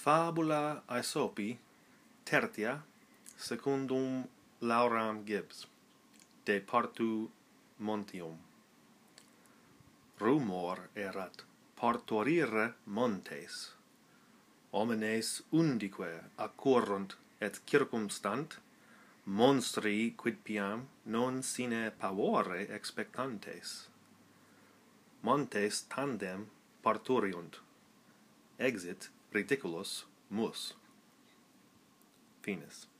Fabula Aesopi, tertia, secundum Lauram Gibbs, de partu Montium. Rumor erat partorire montes. Homines undique accurrunt et circumstant, monstri quidpiam non sine pavore expectantes. Montes tandem parturiunt, exit ridiculus mus. Finis.